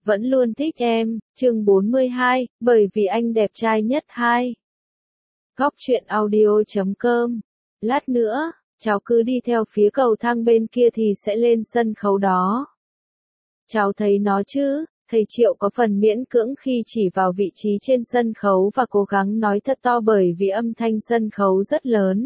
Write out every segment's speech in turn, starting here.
vẫn luôn thích em, chương 42, bởi vì anh đẹp trai nhất 2. Góc truyện audio.com. Lát nữa, cháu cứ đi theo phía cầu thang bên kia thì sẽ lên sân khấu đó. Cháu thấy nó chứ? Thầy Triệu có phần miễn cưỡng khi chỉ vào vị trí trên sân khấu và cố gắng nói thật to bởi vì âm thanh sân khấu rất lớn.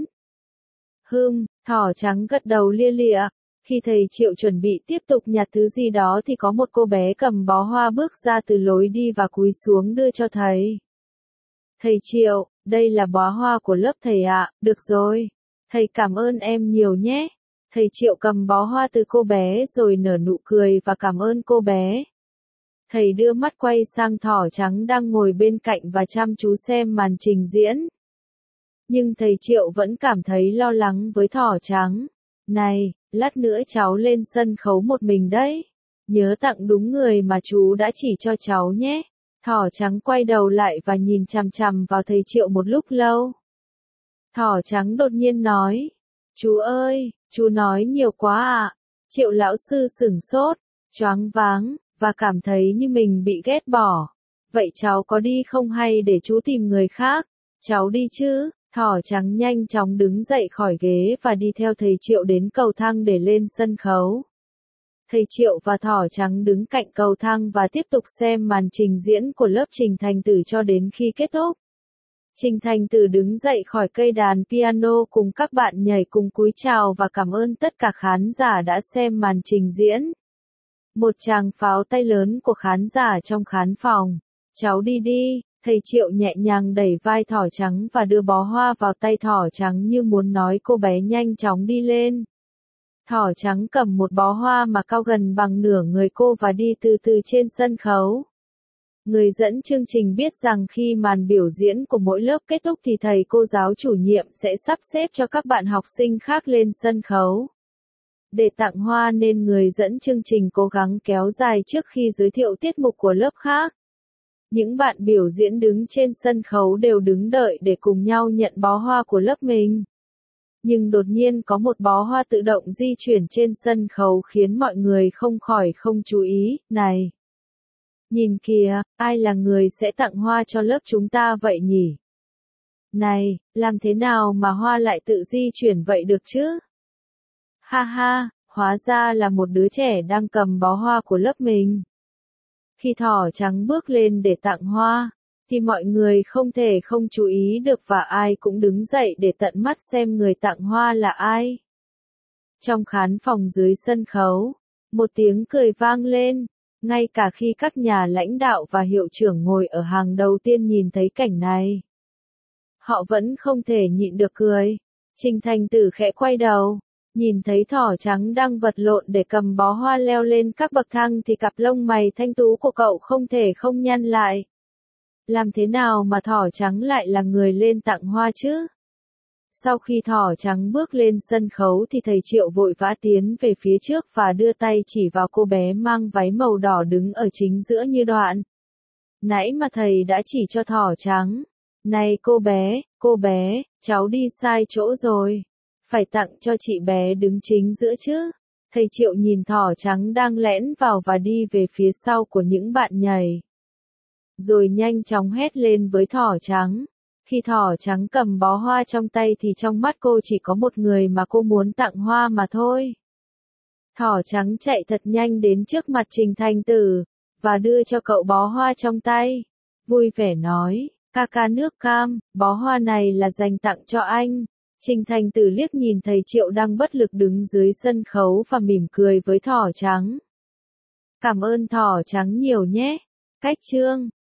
Thỏ trắng gật đầu lia lịa. Khi thầy Triệu chuẩn bị tiếp tục nhặt thứ gì đó thì có một cô bé cầm bó hoa bước ra từ lối đi và cúi xuống đưa cho thầy. Thầy Triệu, đây là bó hoa của lớp thầy ạ, được rồi. Thầy cảm ơn em nhiều nhé. Thầy Triệu cầm bó hoa từ cô bé rồi nở nụ cười và cảm ơn cô bé. Thầy đưa mắt quay sang thỏ trắng đang ngồi bên cạnh và chăm chú xem màn trình diễn. Nhưng thầy Triệu vẫn cảm thấy lo lắng với thỏ trắng. Này, lát nữa cháu lên sân khấu một mình đấy. Nhớ tặng đúng người mà chú đã chỉ cho cháu nhé. Thỏ trắng quay đầu lại và nhìn chằm chằm vào thầy Triệu một lúc lâu. Thỏ trắng đột nhiên nói. Chú ơi, chú nói nhiều quá ạ. Triệu lão sư sửng sốt, choáng váng, và cảm thấy như mình bị ghét bỏ. Vậy cháu có đi không hay để chú tìm người khác? Cháu đi chứ? Thỏ trắng nhanh chóng đứng dậy khỏi ghế và đi theo thầy Triệu đến cầu thang để lên sân khấu. Thầy Triệu và thỏ trắng đứng cạnh cầu thang và tiếp tục xem màn trình diễn của lớp Trình Thành Tử cho đến khi kết thúc. Trình Thành Tử đứng dậy khỏi cây đàn piano cùng các bạn nhảy cùng cúi chào và cảm ơn tất cả khán giả đã xem màn trình diễn. Một tràng pháo tay lớn của khán giả trong khán phòng. Cháu đi đi. Thầy Triệu nhẹ nhàng đẩy vai thỏ trắng và đưa bó hoa vào tay thỏ trắng như muốn nói cô bé nhanh chóng đi lên. Thỏ trắng cầm một bó hoa mà cao gần bằng nửa người cô và đi từ từ trên sân khấu. Người dẫn chương trình biết rằng khi màn biểu diễn của mỗi lớp kết thúc thì thầy cô giáo chủ nhiệm sẽ sắp xếp cho các bạn học sinh khác lên sân khấu. Để tặng hoa nên người dẫn chương trình cố gắng kéo dài trước khi giới thiệu tiết mục của lớp khác. Những bạn biểu diễn đứng trên sân khấu đều đứng đợi để cùng nhau nhận bó hoa của lớp mình. Nhưng đột nhiên có một bó hoa tự động di chuyển trên sân khấu khiến mọi người không khỏi không chú ý. Này! Nhìn kìa, ai là người sẽ tặng hoa cho lớp chúng ta vậy nhỉ? Này, làm thế nào mà hoa lại tự di chuyển vậy được chứ? Ha ha, hóa ra là một đứa trẻ đang cầm bó hoa của lớp mình. Khi thỏ trắng bước lên để tặng hoa, thì mọi người không thể không chú ý được và ai cũng đứng dậy để tận mắt xem người tặng hoa là ai. Trong khán phòng dưới sân khấu, một tiếng cười vang lên, ngay cả khi các nhà lãnh đạo và hiệu trưởng ngồi ở hàng đầu tiên nhìn thấy cảnh này. Họ vẫn không thể nhịn được cười. Trình Thành Tử khẽ quay đầu. Nhìn thấy thỏ trắng đang vật lộn để cầm bó hoa leo lên các bậc thang thì cặp lông mày thanh tú của cậu không thể không nhăn lại. Làm thế nào mà thỏ trắng lại là người lên tặng hoa chứ? Sau khi thỏ trắng bước lên sân khấu thì thầy Triệu vội vã tiến về phía trước và đưa tay chỉ vào cô bé mang váy màu đỏ đứng ở chính giữa như đoạn. Nãy mà thầy đã chỉ cho thỏ trắng. Này cô bé, cháu đi sai chỗ rồi. Phải tặng cho chị bé đứng chính giữa chứ. Thầy Triệu nhìn thỏ trắng đang lẻn vào và đi về phía sau của những bạn nhảy. Rồi nhanh chóng hét lên với thỏ trắng. Khi thỏ trắng cầm bó hoa trong tay thì trong mắt cô chỉ có một người mà cô muốn tặng hoa mà thôi. Thỏ trắng chạy thật nhanh đến trước mặt Trình Thành Tử, và đưa cho cậu bó hoa trong tay. Vui vẻ nói, ca nước cam, bó hoa này là dành tặng cho anh. Trình Thành Tử liếc nhìn thầy Triệu đang bất lực đứng dưới sân khấu và mỉm cười với thỏ trắng. Cảm ơn thỏ trắng nhiều nhé. Cách chương